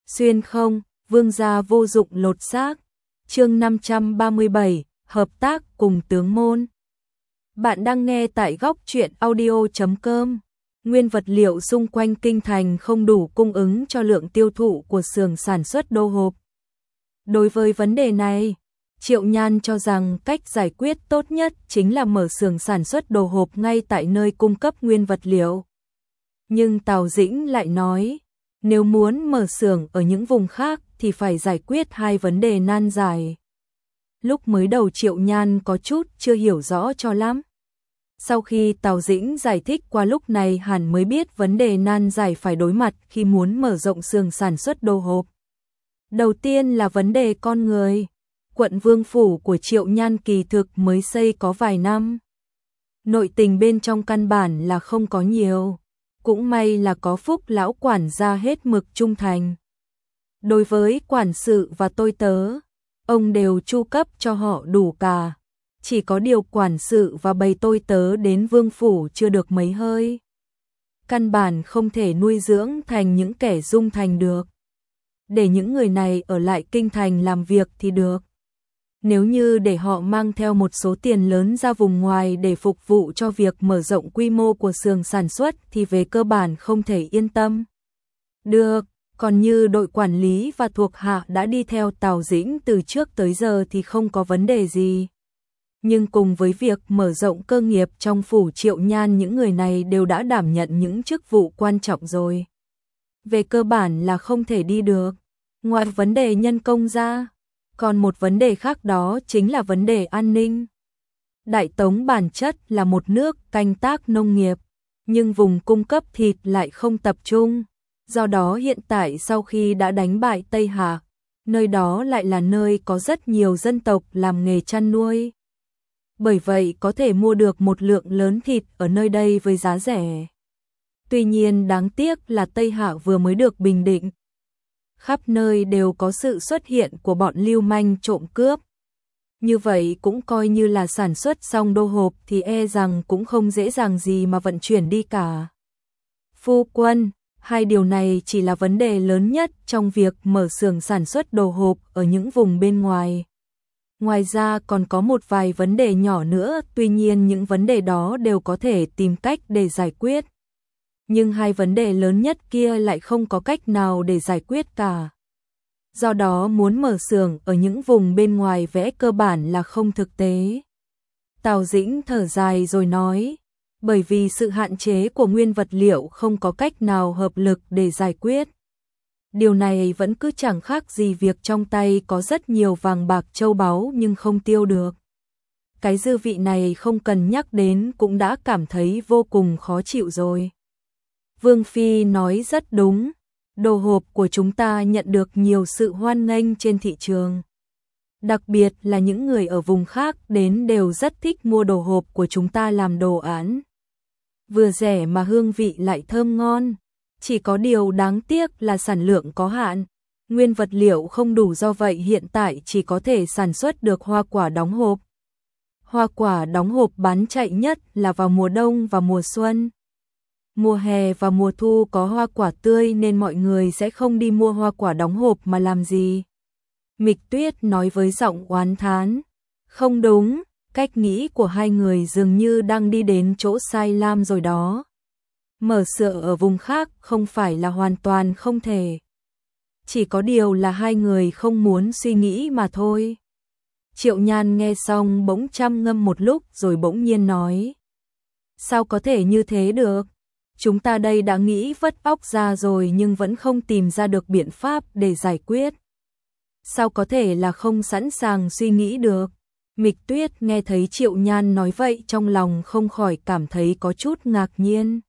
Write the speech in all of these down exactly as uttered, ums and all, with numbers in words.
Xuyên không, vương gia vô dụng lột xác. Chương năm trăm ba mươi bảy, hợp tác cùng tướng môn. Bạn đang nghe tại góc truyện audio chấm com. Nguyên vật liệu xung quanh kinh thành không đủ cung ứng cho lượng tiêu thụ của xưởng sản xuất đồ hộp. Đối với vấn đề này, Triệu Nhan cho rằng cách giải quyết tốt nhất chính là mở xưởng sản xuất đồ hộp ngay tại nơi cung cấp nguyên vật liệu. Nhưng Tào Dĩnh lại nói, nếu muốn mở xưởng ở những vùng khác thì phải giải quyết hai vấn đề nan giải. Lúc mới đầu Triệu Nhan có chút chưa hiểu rõ cho lắm. Sau khi Tào Dĩnh giải thích qua lúc này hẳn mới biết vấn đề nan giải phải đối mặt khi muốn mở rộng xưởng sản xuất đồ hộp. Đầu tiên là vấn đề con người. Quận Vương Phủ của Triệu Nhan kỳ thực mới xây có vài năm. Nội tình bên trong căn bản là không có nhiều. Cũng may là có Phúc lão quản gia hết mực trung thành. Đối với quản sự và tôi tớ, ông đều chu cấp cho họ đủ cả. Chỉ có điều quản sự và bầy tôi tớ đến Vương Phủ chưa được mấy hơi. Căn bản không thể nuôi dưỡng thành những kẻ dung thành được. Để những người này ở lại kinh thành làm việc thì được. Nếu như để họ mang theo một số tiền lớn ra vùng ngoài để phục vụ cho việc mở rộng quy mô của xưởng sản xuất thì về cơ bản không thể yên tâm. Được, còn như đội quản lý và thuộc hạ đã đi theo Tào Dĩnh từ trước tới giờ thì không có vấn đề gì. Nhưng cùng với việc mở rộng cơ nghiệp trong phủ Triệu Nhan, những người này đều đã đảm nhận những chức vụ quan trọng rồi. Về cơ bản là không thể đi được. Ngoài vấn đề nhân công ra, còn một vấn đề khác đó chính là vấn đề an ninh. Đại Tống bản chất là một nước canh tác nông nghiệp, nhưng vùng cung cấp thịt lại không tập trung. Do đó hiện tại sau khi đã đánh bại Tây Hạ, nơi đó lại là nơi có rất nhiều dân tộc làm nghề chăn nuôi. Bởi vậy có thể mua được một lượng lớn thịt ở nơi đây với giá rẻ. Tuy nhiên đáng tiếc là Tây Hạ vừa mới được bình định. Khắp nơi đều có sự xuất hiện của bọn lưu manh trộm cướp. Như vậy cũng coi như là sản xuất xong đồ hộp thì e rằng cũng không dễ dàng gì mà vận chuyển đi cả. Phu quân, hai điều này chỉ là vấn đề lớn nhất trong việc mở xưởng sản xuất đồ hộp ở những vùng bên ngoài. Ngoài ra còn có một vài vấn đề nhỏ nữa, tuy nhiên những vấn đề đó đều có thể tìm cách để giải quyết. Nhưng hai vấn đề lớn nhất kia lại không có cách nào để giải quyết cả. Do đó muốn mở xưởng ở những vùng bên ngoài vẽ cơ bản là không thực tế. Tào Dĩnh thở dài rồi nói, bởi vì sự hạn chế của nguyên vật liệu không có cách nào hợp lực để giải quyết. Điều này vẫn cứ chẳng khác gì việc trong tay có rất nhiều vàng bạc châu báu nhưng không tiêu được. Cái dư vị này không cần nhắc đến cũng đã cảm thấy vô cùng khó chịu rồi. Vương Phi nói rất đúng, đồ hộp của chúng ta nhận được nhiều sự hoan nghênh trên thị trường. Đặc biệt là những người ở vùng khác đến đều rất thích mua đồ hộp của chúng ta làm đồ án. Vừa rẻ mà hương vị lại thơm ngon. Chỉ có điều đáng tiếc là sản lượng có hạn, nguyên vật liệu không đủ, do vậy hiện tại chỉ có thể sản xuất được hoa quả đóng hộp. Hoa quả đóng hộp bán chạy nhất là vào mùa đông và mùa xuân. Mùa hè và mùa thu có hoa quả tươi nên mọi người sẽ không đi mua hoa quả đóng hộp mà làm gì. Mịch Tuyết nói với giọng oán thán. Không đúng, cách nghĩ của hai người dường như đang đi đến chỗ sai lam rồi đó. Mở xưởng ở vùng khác không phải là hoàn toàn không thể. Chỉ có điều là hai người không muốn suy nghĩ mà thôi. Triệu Nhan nghe xong bỗng trầm ngâm một lúc rồi bỗng nhiên nói. Sao có thể như thế được? Chúng ta đây đã nghĩ vất óc ra rồi nhưng vẫn không tìm ra được biện pháp để giải quyết. Sao có thể là không sẵn sàng suy nghĩ được? Mịch Tuyết nghe thấy Triệu Nhan nói vậy trong lòng không khỏi cảm thấy có chút ngạc nhiên.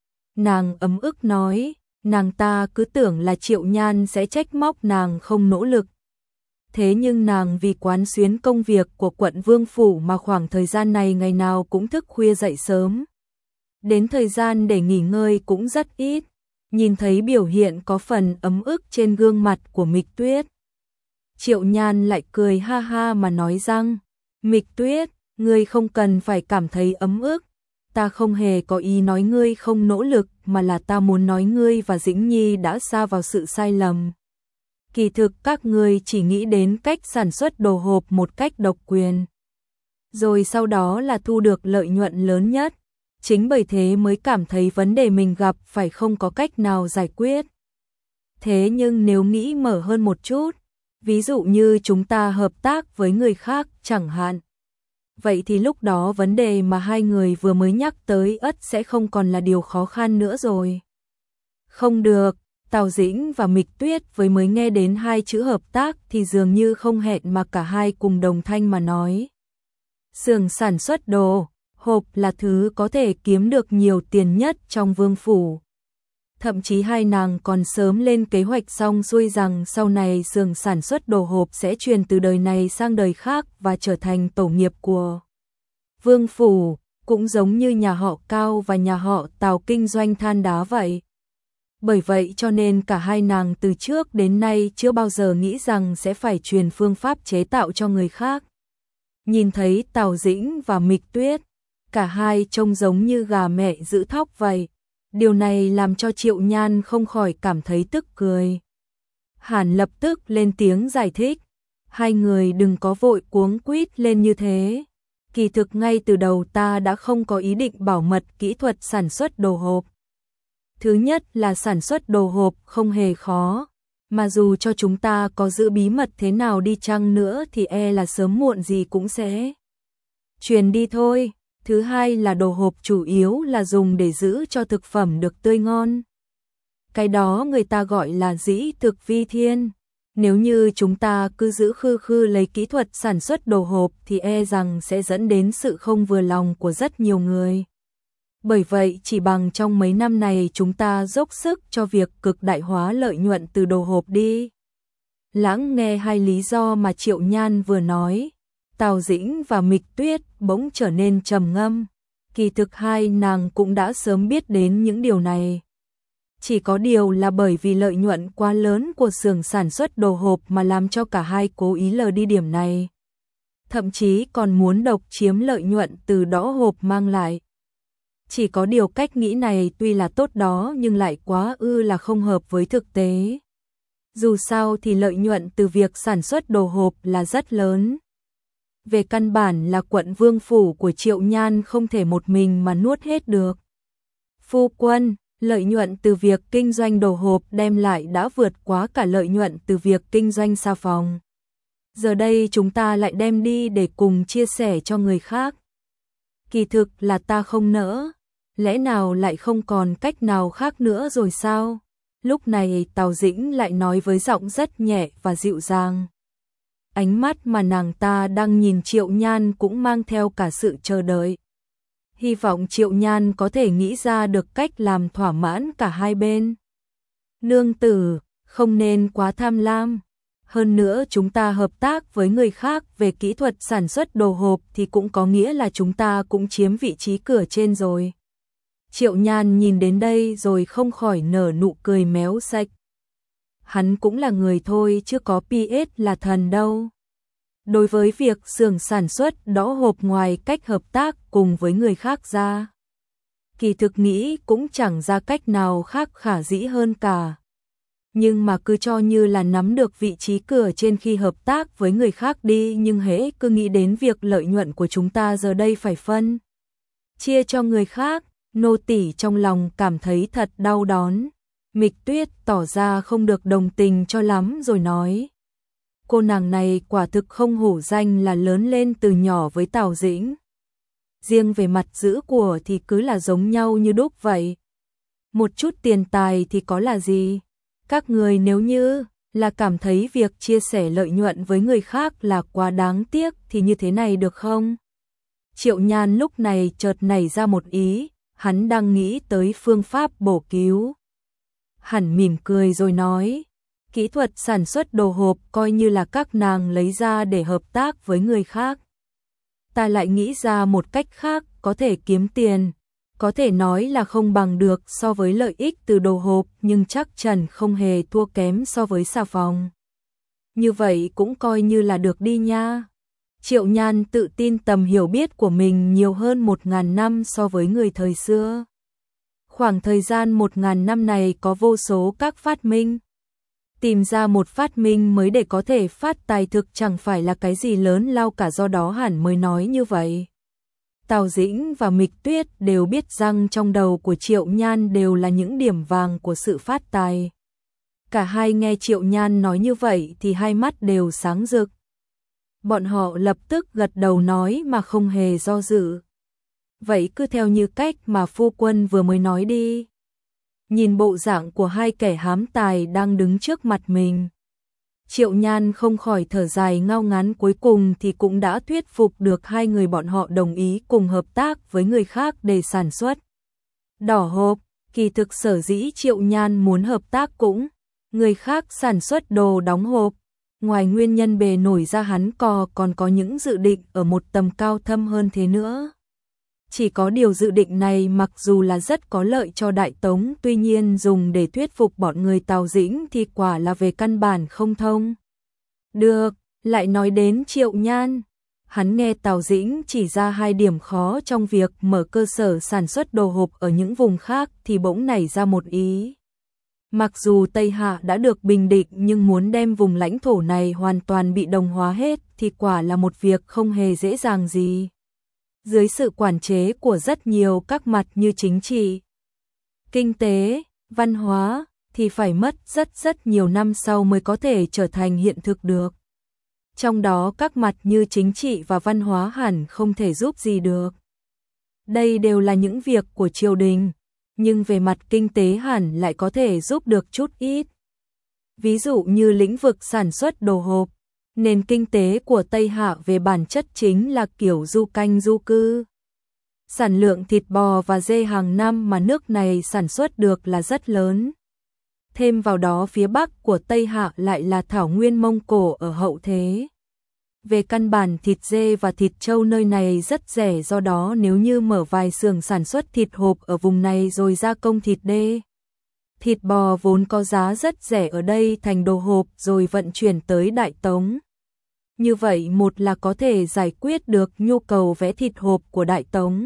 Nàng ấm ức nói, nàng ta cứ tưởng là Triệu Nhan sẽ trách móc nàng không nỗ lực. Thế nhưng nàng vì quán xuyến công việc của quận Vương Phủ mà khoảng thời gian này ngày nào cũng thức khuya dậy sớm. Đến thời gian để nghỉ ngơi cũng rất ít, nhìn thấy biểu hiện có phần ấm ức trên gương mặt của Mịch Tuyết. Triệu Nhan lại cười ha ha mà nói rằng, Mịch Tuyết, ngươi không cần phải cảm thấy ấm ức. Ta không hề có ý nói ngươi không nỗ lực mà là ta muốn nói ngươi và Dĩnh Nhi đã sa vào sự sai lầm. Kỳ thực các người chỉ nghĩ đến cách sản xuất đồ hộp một cách độc quyền. Rồi sau đó là thu được lợi nhuận lớn nhất. Chính bởi thế mới cảm thấy vấn đề mình gặp phải không có cách nào giải quyết. Thế nhưng nếu nghĩ mở hơn một chút, ví dụ như chúng ta hợp tác với người khác chẳng hạn. Vậy thì lúc đó vấn đề mà hai người vừa mới nhắc tới ắt sẽ không còn là điều khó khăn nữa rồi. Không được, Tào Dĩnh và Mịch Tuyết với mới nghe đến hai chữ hợp tác thì dường như không hẹn mà cả hai cùng đồng thanh mà nói. Xưởng sản xuất đồ hộp là thứ có thể kiếm được nhiều tiền nhất trong vương phủ. Thậm chí hai nàng còn sớm lên kế hoạch xong xuôi rằng sau này xưởng sản xuất đồ hộp sẽ truyền từ đời này sang đời khác và trở thành tổ nghiệp của vương phủ, cũng giống như nhà họ Cao và nhà họ Tào kinh doanh than đá vậy. Bởi vậy cho nên cả hai nàng từ trước đến nay chưa bao giờ nghĩ rằng sẽ phải truyền phương pháp chế tạo cho người khác. Nhìn thấy Tào Dĩnh và Mịch Tuyết, cả hai trông giống như gà mẹ giữ thóc vậy. Điều này làm cho Triệu Nhan không khỏi cảm thấy tức cười. Hàn lập tức lên tiếng giải thích. Hai người đừng có vội cuống quýt lên như thế. Kỳ thực ngay từ đầu ta đã không có ý định bảo mật kỹ thuật sản xuất đồ hộp. Thứ nhất là sản xuất đồ hộp không hề khó. Mà dù cho chúng ta có giữ bí mật thế nào đi chăng nữa thì e là sớm muộn gì cũng sẽ truyền đi thôi. Thứ hai là đồ hộp chủ yếu là dùng để giữ cho thực phẩm được tươi ngon. Cái đó người ta gọi là dĩ thực vi thiên. Nếu như chúng ta cứ giữ khư khư lấy kỹ thuật sản xuất đồ hộp thì e rằng sẽ dẫn đến sự không vừa lòng của rất nhiều người. Bởi vậy chỉ bằng trong mấy năm này chúng ta dốc sức cho việc cực đại hóa lợi nhuận từ đồ hộp đi. Lắng nghe hai lý do mà Triệu Nhan vừa nói, Tào Dĩnh và Mịch Tuyết bỗng trở nên trầm ngâm. Kỳ thực hai nàng cũng đã sớm biết đến những điều này. Chỉ có điều là bởi vì lợi nhuận quá lớn của xưởng sản xuất đồ hộp mà làm cho cả hai cố ý lờ đi điểm này. Thậm chí còn muốn độc chiếm lợi nhuận từ đó hộp mang lại. Chỉ có điều cách nghĩ này tuy là tốt đó nhưng lại quá ư là không hợp với thực tế. Dù sao thì lợi nhuận từ việc sản xuất đồ hộp là rất lớn. Về căn bản là quận vương phủ của Triệu Nhan không thể một mình mà nuốt hết được. Phu quân, lợi nhuận từ việc kinh doanh đồ hộp đem lại đã vượt quá cả lợi nhuận từ việc kinh doanh xà phòng. Giờ đây chúng ta lại đem đi để cùng chia sẻ cho người khác. Kỳ thực là ta không nỡ, lẽ nào lại không còn cách nào khác nữa rồi sao? Lúc này Tào Dĩnh lại nói với giọng rất nhẹ và dịu dàng. Ánh mắt mà nàng ta đang nhìn Triệu Nhan cũng mang theo cả sự chờ đợi. Hy vọng Triệu Nhan có thể nghĩ ra được cách làm thỏa mãn cả hai bên. Nương tử, không nên quá tham lam. Hơn nữa chúng ta hợp tác với người khác về kỹ thuật sản xuất đồ hộp thì cũng có nghĩa là chúng ta cũng chiếm vị trí cửa trên rồi. Triệu Nhan nhìn đến đây rồi không khỏi nở nụ cười méo sạch. Hắn cũng là người thôi chứ có pê ét là thần đâu. Đối với việc xưởng sản xuất đõ hộp ngoài cách hợp tác cùng với người khác ra, kỳ thực nghĩ cũng chẳng ra cách nào khác khả dĩ hơn cả. Nhưng mà cứ cho như là nắm được vị trí cửa trên khi hợp tác với người khác đi, nhưng hễ cứ nghĩ đến việc lợi nhuận của chúng ta giờ đây phải phân chia cho người khác, nô tỳ trong lòng cảm thấy thật đau đớn. Mịch Tuyết tỏ ra không được đồng tình cho lắm rồi nói. Cô nàng này quả thực không hổ danh là lớn lên từ nhỏ với Tào Dĩnh. Riêng về mặt giữ của thì cứ là giống nhau như đúc vậy. Một chút tiền tài thì có là gì? Các người nếu như là cảm thấy việc chia sẻ lợi nhuận với người khác là quá đáng tiếc thì như thế này được không? Triệu Nhan lúc này chợt nảy ra một ý, hắn đang nghĩ tới phương pháp bổ cứu. Hắn mỉm cười rồi nói, kỹ thuật sản xuất đồ hộp coi như là các nàng lấy ra để hợp tác với người khác. Ta lại nghĩ ra một cách khác có thể kiếm tiền, có thể nói là không bằng được so với lợi ích từ đồ hộp nhưng chắc chắn không hề thua kém so với xà phòng. Như vậy cũng coi như là được đi nha. Triệu Nhan tự tin tầm hiểu biết của mình nhiều hơn một ngàn năm so với người thời xưa. Khoảng thời gian một ngàn năm này có vô số các phát minh, Tìm ra một phát minh mới để có thể phát tài thực chẳng phải là cái gì lớn lao cả, do đó hẳn mới nói như vậy. Tào Dĩnh và Mịch Tuyết đều biết rằng trong đầu của Triệu Nhan đều là những điểm vàng của sự phát tài. Cả hai nghe Triệu Nhan nói như vậy thì hai mắt đều sáng rực. Bọn họ lập tức gật đầu nói mà không hề do dự. Vậy cứ theo như cách mà phu quân vừa mới nói đi. Nhìn bộ dạng của hai kẻ hám tài đang đứng trước mặt mình, Triệu Nhan không khỏi thở dài ngao ngán, cuối cùng thì cũng đã thuyết phục được hai người bọn họ đồng ý cùng hợp tác với người khác để sản xuất đỏ hộp. Kỳ thực sở dĩ Triệu Nhan muốn hợp tác cũng người khác sản xuất đồ đóng hộp. Ngoài nguyên nhân bề nổi ra, hắn cò còn có những dự định ở một tầm cao thâm hơn thế nữa. Chỉ có điều dự định này mặc dù là rất có lợi cho Đại Tống, tuy nhiên dùng để thuyết phục bọn người Tào Dĩnh thì quả là về căn bản không thông. Được, lại nói đến Triệu Nhan. Hắn nghe Tào Dĩnh chỉ ra hai điểm khó trong việc mở cơ sở sản xuất đồ hộp ở những vùng khác thì bỗng nảy ra một ý. Mặc dù Tây Hạ đã được bình định nhưng muốn đem vùng lãnh thổ này hoàn toàn bị đồng hóa hết thì quả là một việc không hề dễ dàng gì. Dưới sự quản chế của rất nhiều các mặt như chính trị, kinh tế, văn hóa thì phải mất rất rất nhiều năm sau mới có thể trở thành hiện thực được. Trong đó các mặt như chính trị và văn hóa hẳn không thể giúp gì được. Đây đều là những việc của triều đình, nhưng về mặt kinh tế hẳn lại có thể giúp được chút ít. Ví dụ như lĩnh vực sản xuất đồ hộp, nền kinh tế của Tây Hạ về bản chất chính là kiểu du canh du cư. Sản lượng thịt bò và dê hàng năm mà nước này sản xuất được là rất lớn. Thêm vào đó phía bắc của Tây Hạ lại là thảo nguyên Mông Cổ ở hậu thế. Về căn bản thịt dê và thịt trâu nơi này rất rẻ, do đó nếu như mở vài xưởng sản xuất thịt hộp ở vùng này rồi gia công thịt dê, thịt bò vốn có giá rất rẻ ở đây thành đồ hộp rồi vận chuyển tới Đại Tống. Như vậy một là có thể giải quyết được nhu cầu vé thịt hộp của Đại Tống.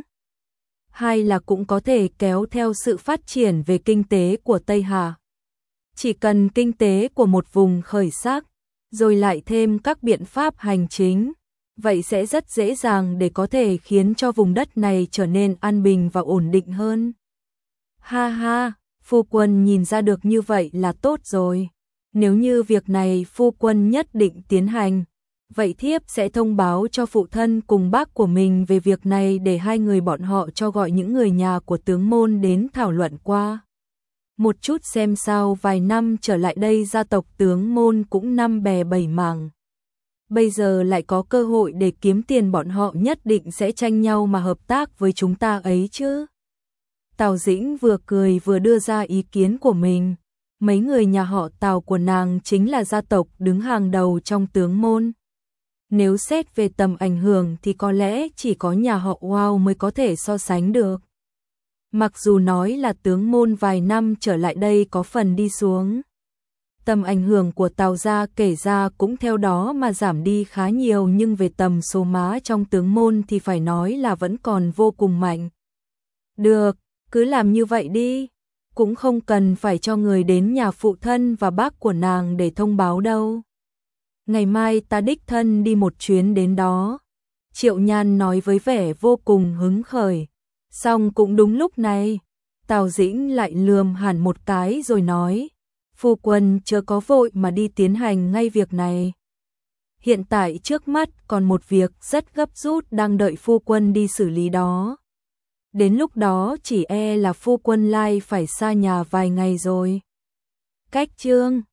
Hai là cũng có thể kéo theo sự phát triển về kinh tế của Tây Hạ. Chỉ cần kinh tế của một vùng khởi sắc, rồi lại thêm các biện pháp hành chính, vậy sẽ rất dễ dàng để có thể khiến cho vùng đất này trở nên an bình và ổn định hơn. Ha ha, phu quân nhìn ra được như vậy là tốt rồi. Nếu như việc này phu quân nhất định tiến hành, vậy thiếp sẽ thông báo cho phụ thân cùng bác của mình về việc này để hai người bọn họ cho gọi những người nhà của tướng môn đến thảo luận qua một chút xem sao. Vài năm trở lại đây gia tộc tướng môn cũng năm bè bảy mảng. Bây giờ lại có cơ hội để kiếm tiền, bọn họ nhất định sẽ tranh nhau mà hợp tác với chúng ta ấy chứ. Tào Dĩnh vừa cười vừa đưa ra ý kiến của mình. Mấy người nhà họ Tào của nàng chính là gia tộc đứng hàng đầu trong tướng môn. Nếu xét về tầm ảnh hưởng thì có lẽ chỉ có nhà họ Wow mới có thể so sánh được. Mặc dù nói là tướng môn vài năm trở lại đây có phần đi xuống, tầm ảnh hưởng của Tào gia kể ra cũng theo đó mà giảm đi khá nhiều, nhưng về tầm số má trong tướng môn thì phải nói là vẫn còn vô cùng mạnh. Được, cứ làm như vậy đi, cũng không cần phải cho người đến nhà phụ thân và bác của nàng để thông báo đâu. Ngày mai ta đích thân đi một chuyến đến đó. Triệu Nhan nói với vẻ vô cùng hứng khởi. Xong cũng đúng lúc này, Tào Dĩnh lại lườm hẳn một cái rồi nói, phu quân chưa có vội mà đi tiến hành ngay việc này. Hiện tại trước mắt còn một việc rất gấp rút đang đợi phu quân đi xử lý đó. Đến lúc đó chỉ e là phu quân lai phải xa nhà vài ngày rồi. Cách chương